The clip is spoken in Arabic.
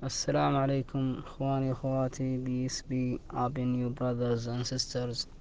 السلام عليكم إخواني وأخواتي. peace be upon you brothers and sisters.